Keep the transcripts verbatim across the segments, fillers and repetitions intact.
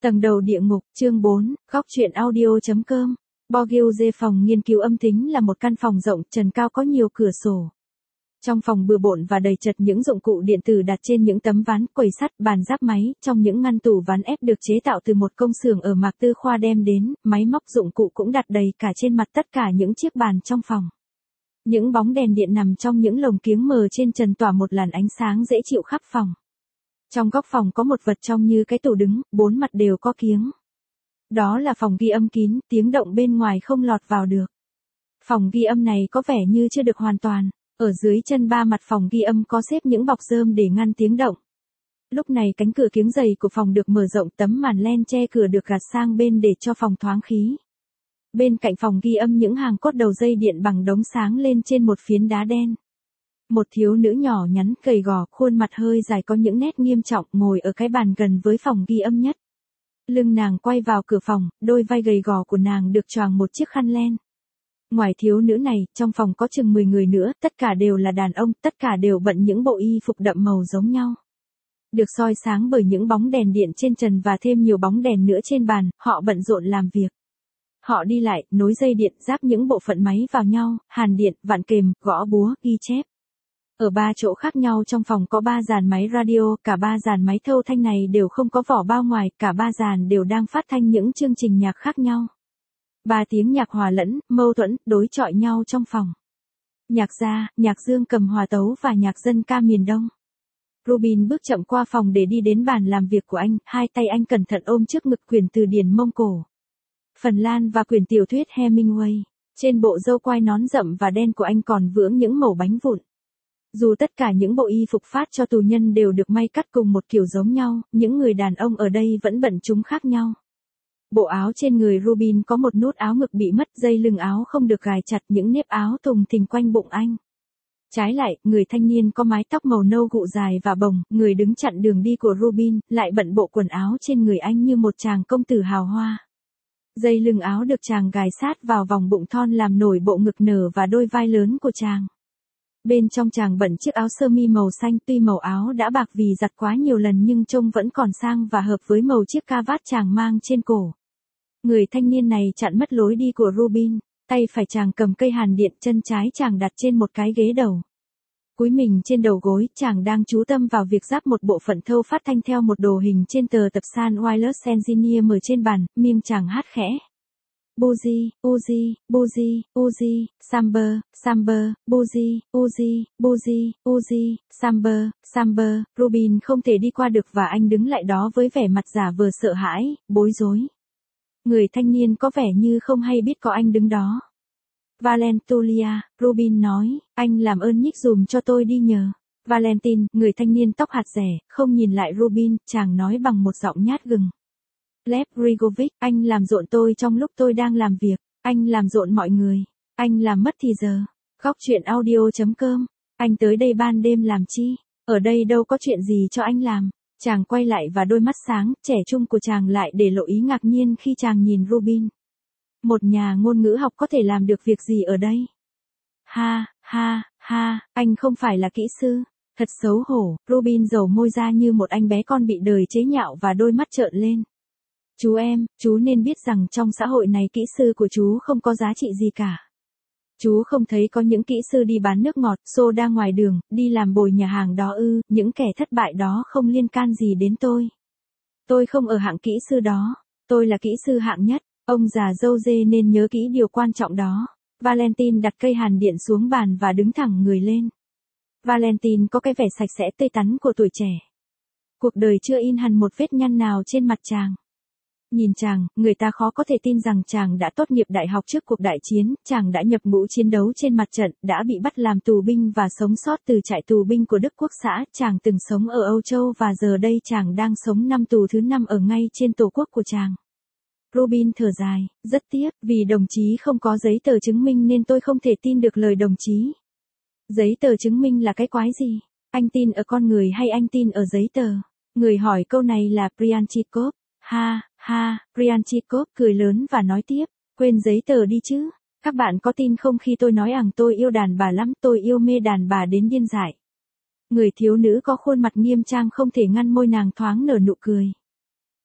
Tầng đầu địa ngục, chương bốn, góc truyện audio.com. Borgilde phòng nghiên cứu âm tính là một căn phòng rộng, trần cao có nhiều cửa sổ. Trong phòng bừa bộn và đầy chật những dụng cụ điện tử đặt trên những tấm ván, quầy sắt, bàn ráp máy, trong những ngăn tủ ván ép được chế tạo từ một công xưởng ở Mạc Tư Khoa đem đến, máy móc dụng cụ cũng đặt đầy cả trên mặt tất cả những chiếc bàn trong phòng. Những bóng đèn điện nằm trong những lồng kiếng mờ trên trần tỏa một làn ánh sáng dễ chịu khắp phòng. Trong góc phòng có một vật trông như cái tủ đứng, bốn mặt đều có kiếng. Đó là phòng ghi âm kín, tiếng động bên ngoài không lọt vào được. Phòng ghi âm này có vẻ như chưa được hoàn toàn. Ở dưới chân ba mặt phòng ghi âm có xếp những bọc rơm để ngăn tiếng động. Lúc này cánh cửa kiếng dày của phòng được mở rộng, tấm màn len che cửa được gạt sang bên để cho phòng thoáng khí. Bên cạnh phòng ghi âm những hàng cốt đầu dây điện bằng đống sáng lên trên một phiến đá đen. Một thiếu nữ nhỏ nhắn, gầy gò, khuôn mặt hơi dài có những nét nghiêm trọng ngồi ở cái bàn gần với phòng ghi âm nhất. Lưng nàng quay vào cửa phòng, đôi vai gầy gò của nàng được choàng một chiếc khăn len. Ngoài thiếu nữ này, trong phòng có chừng mười người nữa, tất cả đều là đàn ông, tất cả đều bận những bộ y phục đậm màu giống nhau. Được soi sáng bởi những bóng đèn điện trên trần và thêm nhiều bóng đèn nữa trên bàn, họ bận rộn làm việc. Họ đi lại, nối dây điện, ráp những bộ phận máy vào nhau, hàn điện, vặn kềm, gõ búa, ghi chép. Ở ba chỗ khác nhau trong phòng có ba dàn máy radio, cả ba dàn máy thâu thanh này đều không có vỏ bao ngoài, cả ba dàn đều đang phát thanh những chương trình nhạc khác nhau. Ba tiếng nhạc hòa lẫn, mâu thuẫn, đối chọi nhau trong phòng. Nhạc gia, nhạc dương cầm hòa tấu và nhạc dân ca miền Đông. Rubin bước chậm qua phòng để đi đến bàn làm việc của anh, hai tay anh cẩn thận ôm trước ngực quyển từ điển Mông Cổ, Phần Lan và quyển tiểu thuyết Hemingway. Trên bộ râu quai nón rậm và đen của anh còn vướng những mẩu bánh vụn. Dù tất cả những bộ y phục phát cho tù nhân đều được may cắt cùng một kiểu giống nhau, những người đàn ông ở đây vẫn bận chúng khác nhau. Bộ áo trên người Rubin có một nút áo ngực bị mất, dây lưng áo không được gài chặt, những nếp áo thùng thình quanh bụng anh. Trái lại, người thanh niên có mái tóc màu nâu gụ dài và bồng, người đứng chặn đường đi của Rubin, lại bận bộ quần áo trên người anh như một chàng công tử hào hoa. Dây lưng áo được chàng gài sát vào vòng bụng thon làm nổi bộ ngực nở và đôi vai lớn của chàng. Bên trong chàng bận chiếc áo sơ mi màu xanh, tuy màu áo đã bạc vì giặt quá nhiều lần nhưng trông vẫn còn sang và hợp với màu chiếc cà vạt chàng mang trên cổ. Người thanh niên này chặn mất lối đi của Rubin, tay phải chàng cầm cây hàn điện, chân trái chàng đặt trên một cái ghế đầu. Cúi mình trên đầu gối, chàng đang chú tâm vào việc ráp một bộ phận thâu phát thanh theo một đồ hình trên tờ tập san Wireless Engineer mở trên bàn, miệng chàng hát khẽ. Buzi, Uzi, Buzi, Uzi, Samber, Samber, Buzi, Uzi, Buzi, Uzi, Samber, Samber. Rubin không thể đi qua được và anh đứng lại đó với vẻ mặt giả vờ sợ hãi, bối rối. Người thanh niên có vẻ như không hay biết có anh đứng đó. Valentulia, Rubin nói, anh làm ơn nhích dùm cho tôi đi nhờ. Valentin, người thanh niên tóc hạt rẻ, không nhìn lại Rubin, chàng nói bằng một giọng nhát gừng. Lev Grigovic, anh làm rộn tôi trong lúc tôi đang làm việc, anh làm rộn mọi người, anh làm mất thì giờ. Góc truyện audio.com, anh tới đây ban đêm làm chi, ở đây đâu có chuyện gì cho anh làm. Chàng quay lại và đôi mắt sáng, trẻ trung của chàng lại để lộ ý ngạc nhiên khi chàng nhìn Rubin. Một nhà ngôn ngữ học có thể làm được việc gì ở đây? Ha, ha, ha, anh không phải là kỹ sư. Thật xấu hổ, Rubin dầu môi ra như một anh bé con bị đời chế nhạo và đôi mắt trợn lên. Chú em, chú nên biết rằng trong xã hội này kỹ sư của chú không có giá trị gì cả. Chú không thấy có những kỹ sư đi bán nước ngọt, soda ngoài đường, đi làm bồi nhà hàng đó ư, những kẻ thất bại đó không liên can gì đến tôi. Tôi không ở hạng kỹ sư đó, tôi là kỹ sư hạng nhất, ông già râu dê nên nhớ kỹ điều quan trọng đó. Valentin đặt cây hàn điện xuống bàn và đứng thẳng người lên. Valentin có cái vẻ sạch sẽ tươi tắn của tuổi trẻ. Cuộc đời chưa in hằn một vết nhăn nào trên mặt chàng. Nhìn chàng, người ta khó có thể tin rằng chàng đã tốt nghiệp đại học trước cuộc đại chiến, chàng đã nhập ngũ chiến đấu trên mặt trận, đã bị bắt làm tù binh và sống sót từ trại tù binh của Đức Quốc xã, chàng từng sống ở Âu Châu và giờ đây chàng đang sống năm tù thứ năm ở ngay trên tổ quốc của chàng. Rubin thở dài, rất tiếc, vì đồng chí không có giấy tờ chứng minh nên tôi không thể tin được lời đồng chí. Giấy tờ chứng minh là cái quái gì? Anh tin ở con người hay anh tin ở giấy tờ? Người hỏi câu này là Prianchikov. Ha, ha, Prianchikov cười lớn và nói tiếp, quên giấy tờ đi chứ, các bạn có tin không khi tôi nói rằng tôi yêu đàn bà lắm, tôi yêu mê đàn bà đến điên dại. Người thiếu nữ có khuôn mặt nghiêm trang không thể ngăn môi nàng thoáng nở nụ cười.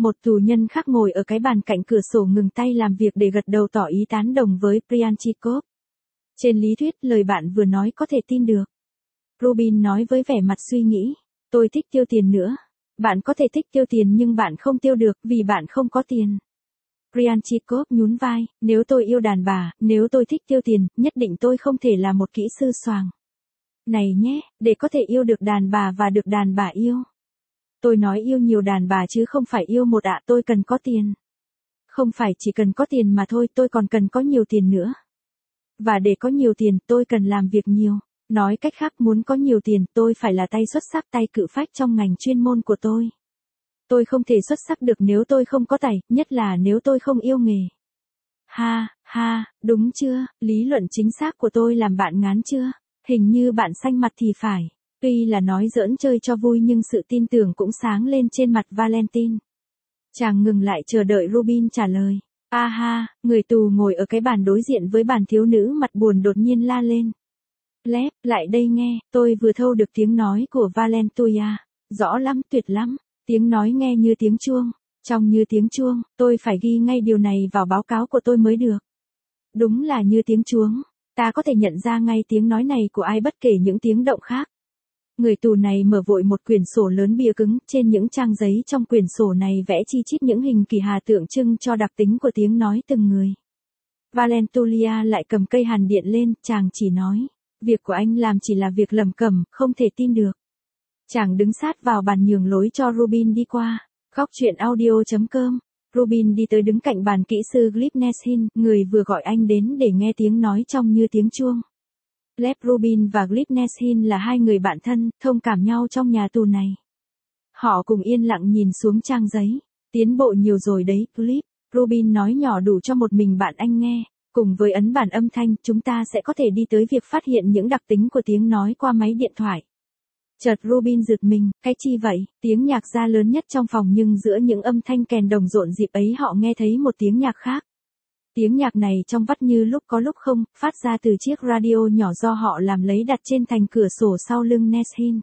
Một tù nhân khác ngồi ở cái bàn cạnh cửa sổ ngừng tay làm việc để gật đầu tỏ ý tán đồng với Pryanchikov. Trên lý thuyết lời bạn vừa nói có thể tin được. Rubin nói với vẻ mặt suy nghĩ. Tôi thích tiêu tiền nữa. Bạn có thể thích tiêu tiền nhưng bạn không tiêu được vì bạn không có tiền. Pryanchikov nhún vai. Nếu tôi yêu đàn bà, nếu tôi thích tiêu tiền, nhất định tôi không thể là một kỹ sư xoàng. Này nhé, để có thể yêu được đàn bà và được đàn bà yêu. Tôi nói yêu nhiều đàn bà chứ không phải yêu một ạ, tôi cần có tiền. Không phải chỉ cần có tiền mà thôi, tôi còn cần có nhiều tiền nữa. Và để có nhiều tiền, tôi cần làm việc nhiều. Nói cách khác, muốn có nhiều tiền, tôi phải là tay xuất sắc, tay cự phách trong ngành chuyên môn của tôi. Tôi không thể xuất sắc được nếu tôi không có tài, nhất là nếu tôi không yêu nghề. Ha, ha, đúng chưa, lý luận chính xác của tôi làm bạn ngán chưa? Hình như bạn xanh mặt thì phải. Tuy là nói giỡn chơi cho vui nhưng sự tin tưởng cũng sáng lên trên mặt Valentine. Chàng ngừng lại chờ đợi Rubin trả lời. A ha, người tù ngồi ở cái bàn đối diện với bàn thiếu nữ mặt buồn đột nhiên la lên. Lép, lại đây nghe, tôi vừa thâu được tiếng nói của Valentuya. Rõ lắm, tuyệt lắm, tiếng nói nghe như tiếng chuông. Trong như tiếng chuông, tôi phải ghi ngay điều này vào báo cáo của tôi mới được. Đúng là như tiếng chuông. Ta có thể nhận ra ngay tiếng nói này của ai bất kể những tiếng động khác. Người tù này mở vội một quyển sổ lớn bìa cứng, trên những trang giấy trong quyển sổ này vẽ chi chít những hình kỳ hà tượng trưng cho đặc tính của tiếng nói từng người. Valentulia lại cầm cây hàn điện lên, chàng chỉ nói, việc của anh làm chỉ là việc lẩm cẩm, không thể tin được. Chàng đứng sát vào bàn nhường lối cho Rubin đi qua. Góc truyện audio chấm com. Rubin đi tới đứng cạnh bàn kỹ sư Glipneshin, người vừa gọi anh đến để nghe tiếng nói trong như tiếng chuông. Lev Rubin và Glipneshin là hai người bạn thân, thông cảm nhau trong nhà tù này. Họ cùng yên lặng nhìn xuống trang giấy. Tiến bộ nhiều rồi đấy, Glip. Rubin nói nhỏ đủ cho một mình bạn anh nghe. Cùng với ấn bản âm thanh, chúng ta sẽ có thể đi tới việc phát hiện những đặc tính của tiếng nói qua máy điện thoại. Chợt Rubin giật mình, cái chi vậy? Tiếng nhạc ra lớn nhất trong phòng nhưng giữa những âm thanh kèn đồng rộn rịp ấy họ nghe thấy một tiếng nhạc khác. Tiếng nhạc này trong vắt như lúc có lúc không, phát ra từ chiếc radio nhỏ do họ làm lấy đặt trên thành cửa sổ sau lưng Neshin.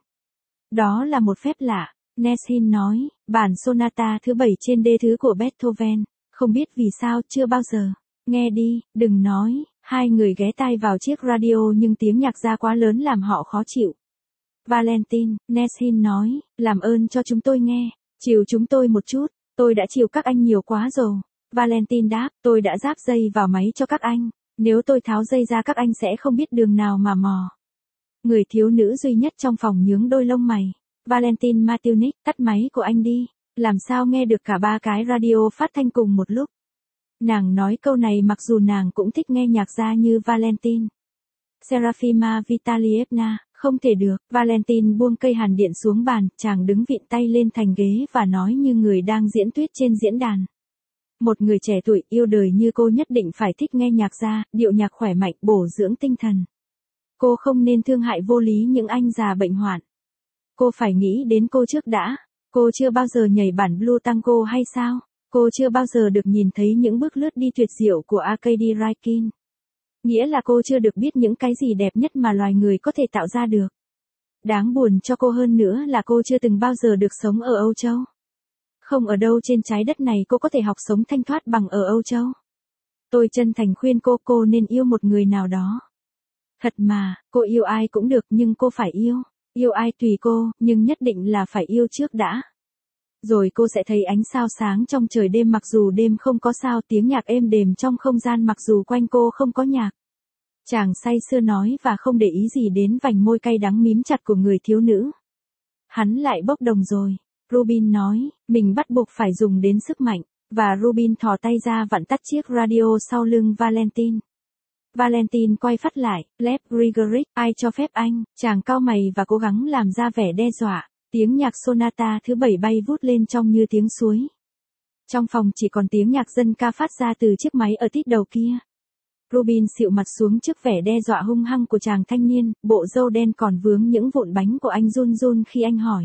Đó là một phép lạ, Neshin nói, bản sonata thứ bảy trên D thứ của Beethoven, không biết vì sao chưa bao giờ. Nghe đi, đừng nói, hai người ghé tai vào chiếc radio nhưng tiếng nhạc ra quá lớn làm họ khó chịu. Valentine, Neshin nói, làm ơn cho chúng tôi nghe, chiều chúng tôi một chút, tôi đã chiều các anh nhiều quá rồi. Valentine đáp, tôi đã ráp dây vào máy cho các anh, nếu tôi tháo dây ra các anh sẽ không biết đường nào mà mò. Người thiếu nữ duy nhất trong phòng nhướng đôi lông mày. Valentine Matunik, tắt máy của anh đi, làm sao nghe được cả ba cái radio phát thanh cùng một lúc. Nàng nói câu này mặc dù nàng cũng thích nghe nhạc ra như Valentine. Serafima Vitalievna, không thể được. Valentine buông cây hàn điện xuống bàn, chàng đứng vịn tay lên thành ghế và nói như người đang diễn thuyết trên diễn đàn. Một người trẻ tuổi yêu đời như cô nhất định phải thích nghe nhạc ra, điệu nhạc khỏe mạnh, bổ dưỡng tinh thần. Cô không nên thương hại vô lý những anh già bệnh hoạn. Cô phải nghĩ đến cô trước đã. Cô chưa bao giờ nhảy bản blue tango hay sao? Cô chưa bao giờ được nhìn thấy những bước lướt đi tuyệt diệu của Arkady Raikin. Nghĩa là cô chưa được biết những cái gì đẹp nhất mà loài người có thể tạo ra được. Đáng buồn cho cô hơn nữa là cô chưa từng bao giờ được sống ở Âu Châu. Không ở đâu trên trái đất này cô có thể học sống thanh thoát bằng ở Âu Châu. Tôi chân thành khuyên cô, cô nên yêu một người nào đó. Thật mà, cô yêu ai cũng được nhưng cô phải yêu. Yêu ai tùy cô, nhưng nhất định là phải yêu trước đã. Rồi cô sẽ thấy ánh sao sáng trong trời đêm mặc dù đêm không có sao, tiếng nhạc êm đềm trong không gian mặc dù quanh cô không có nhạc. Chàng say sưa nói và không để ý gì đến vành môi cay đắng mím chặt của người thiếu nữ. Hắn lại bốc đồng rồi. Rubin nói, mình bắt buộc phải dùng đến sức mạnh, và Rubin thò tay ra vặn tắt chiếc radio sau lưng Valentine. Valentine quay phát lại, Lev Grigorich, ai cho phép anh, chàng cau mày và cố gắng làm ra vẻ đe dọa. Tiếng nhạc sonata thứ bảy bay vút lên trong như tiếng suối. Trong phòng chỉ còn tiếng nhạc dân ca phát ra từ chiếc máy ở tít đầu kia. Rubin xịu mặt xuống trước vẻ đe dọa hung hăng của chàng thanh niên, bộ râu đen còn vướng những vụn bánh của anh run run khi anh hỏi.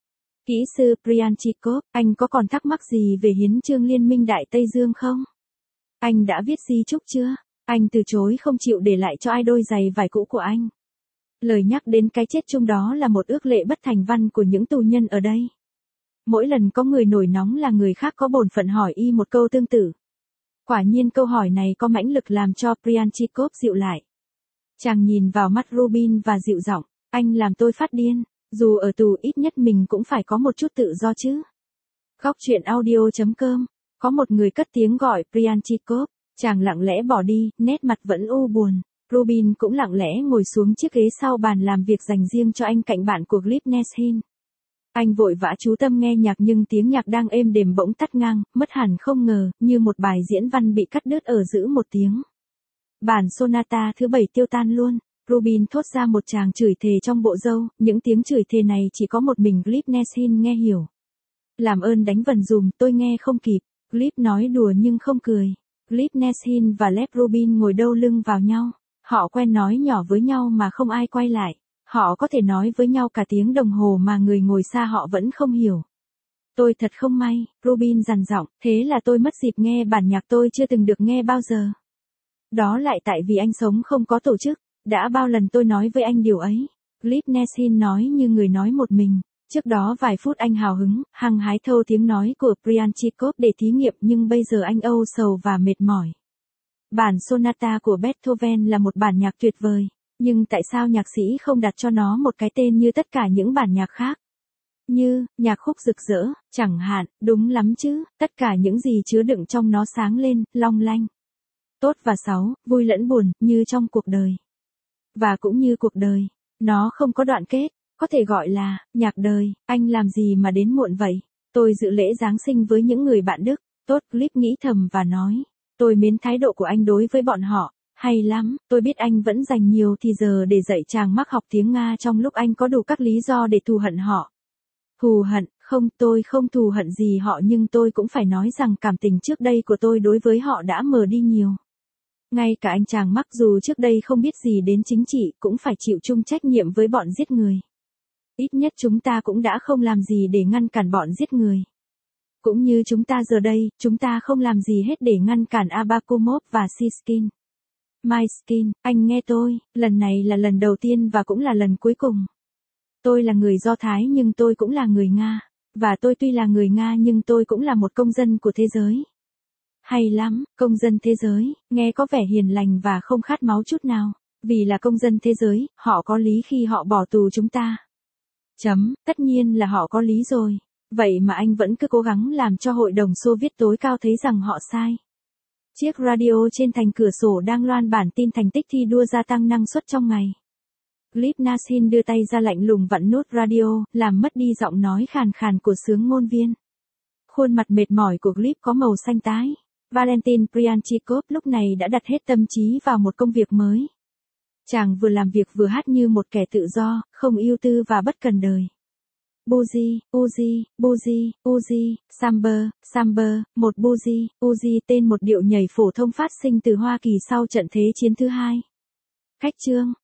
Kỹ sư Pryanchikov, anh có còn thắc mắc gì về hiến chương Liên minh Đại Tây Dương không? Anh đã viết di chúc chưa? Anh từ chối không chịu để lại cho ai đôi giày vải cũ của anh. Lời nhắc đến cái chết chung đó là một ước lệ bất thành văn của những tù nhân ở đây. Mỗi lần có người nổi nóng là người khác có bổn phận hỏi y một câu tương tự. Quả nhiên câu hỏi này có mãnh lực làm cho Pryanchikov dịu lại. Chàng nhìn vào mắt Rubin và dịu giọng, anh làm tôi phát điên, dù ở tù ít nhất mình cũng phải có một chút tự do chứ. Góc truyện audio chấm com, có một người cất tiếng gọi Pryanchikov, chàng lặng lẽ bỏ đi, nét mặt vẫn u buồn. Rubin cũng lặng lẽ ngồi xuống chiếc ghế sau bàn làm việc dành riêng cho anh cạnh bạn của Glebneshin. Anh vội vã chú tâm nghe nhạc nhưng tiếng nhạc đang êm đềm bỗng tắt ngang, mất hẳn không ngờ, như một bài diễn văn bị cắt đứt ở giữa một tiếng. Bản sonata thứ bảy tiêu tan luôn, Rubin thốt ra một tràng chửi thề trong bộ râu, những tiếng chửi thề này chỉ có một mình Glebneshin nghe hiểu. Làm ơn đánh vần dùm, tôi nghe không kịp, Gleb nói đùa nhưng không cười. Glebneshin và Lev Rubin ngồi đâu lưng vào nhau, họ quen nói nhỏ với nhau mà không ai quay lại. Họ có thể nói với nhau cả tiếng đồng hồ mà người ngồi xa họ vẫn không hiểu. Tôi thật không may, Rubin dằn giọng, thế là tôi mất dịp nghe bản nhạc tôi chưa từng được nghe bao giờ. Đó lại tại vì anh sống không có tổ chức, đã bao lần tôi nói với anh điều ấy. Glebneshin nói như người nói một mình, trước đó vài phút anh hào hứng, hăng hái thâu tiếng nói của Pryanchikov để thí nghiệm nhưng bây giờ anh âu sầu và mệt mỏi. Bản sonata của Beethoven là một bản nhạc tuyệt vời. Nhưng tại sao nhạc sĩ không đặt cho nó một cái tên như tất cả những bản nhạc khác? Như, nhạc khúc rực rỡ, chẳng hạn, đúng lắm chứ, tất cả những gì chứa đựng trong nó sáng lên, long lanh. Tốt và xấu, vui lẫn buồn, như trong cuộc đời. Và cũng như cuộc đời, nó không có đoạn kết, có thể gọi là, nhạc đời, anh làm gì mà đến muộn vậy? Tôi dự lễ Giáng sinh với những người bạn Đức, tốt, Gleb nghĩ thầm và nói, tôi mến thái độ của anh đối với bọn họ. Hay lắm, tôi biết anh vẫn dành nhiều thì giờ để dạy chàng mắc học tiếng Nga trong lúc anh có đủ các lý do để thù hận họ. Thù hận, không, tôi không thù hận gì họ nhưng tôi cũng phải nói rằng cảm tình trước đây của tôi đối với họ đã mờ đi nhiều. Ngay cả anh chàng mắc dù trước đây không biết gì đến chính trị cũng phải chịu chung trách nhiệm với bọn giết người. Ít nhất chúng ta cũng đã không làm gì để ngăn cản bọn giết người. Cũng như chúng ta giờ đây, chúng ta không làm gì hết để ngăn cản Abakumov và Siskin. Myskin, anh nghe tôi, lần này là lần đầu tiên và cũng là lần cuối cùng. Tôi là người Do Thái nhưng tôi cũng là người Nga, và tôi tuy là người Nga nhưng tôi cũng là một công dân của thế giới. Hay lắm, công dân thế giới, nghe có vẻ hiền lành và không khát máu chút nào, vì là công dân thế giới, họ có lý khi họ bỏ tù chúng ta. Chấm, tất nhiên là họ có lý rồi, vậy mà anh vẫn cứ cố gắng làm cho Hội đồng Xô Viết tối cao thấy rằng họ sai. Chiếc radio trên thành cửa sổ đang loan bản tin thành tích thi đua gia tăng năng suất trong ngày. Glebneshin đưa tay ra lạnh lùng vặn nút radio, làm mất đi giọng nói khàn khàn của sướng ngôn viên. Khuôn mặt mệt mỏi của Gleb có màu xanh tái. Valentin Pryanchikov lúc này đã đặt hết tâm trí vào một công việc mới. Chàng vừa làm việc vừa hát như một kẻ tự do, không ưu tư và bất cần đời. Buzi, Uzi, Buzi, Uzi, Samber, Samber, một Buzi, Uzi tên một điệu nhảy phổ thông phát sinh từ Hoa Kỳ sau trận Thế chiến thứ hai. Khách chương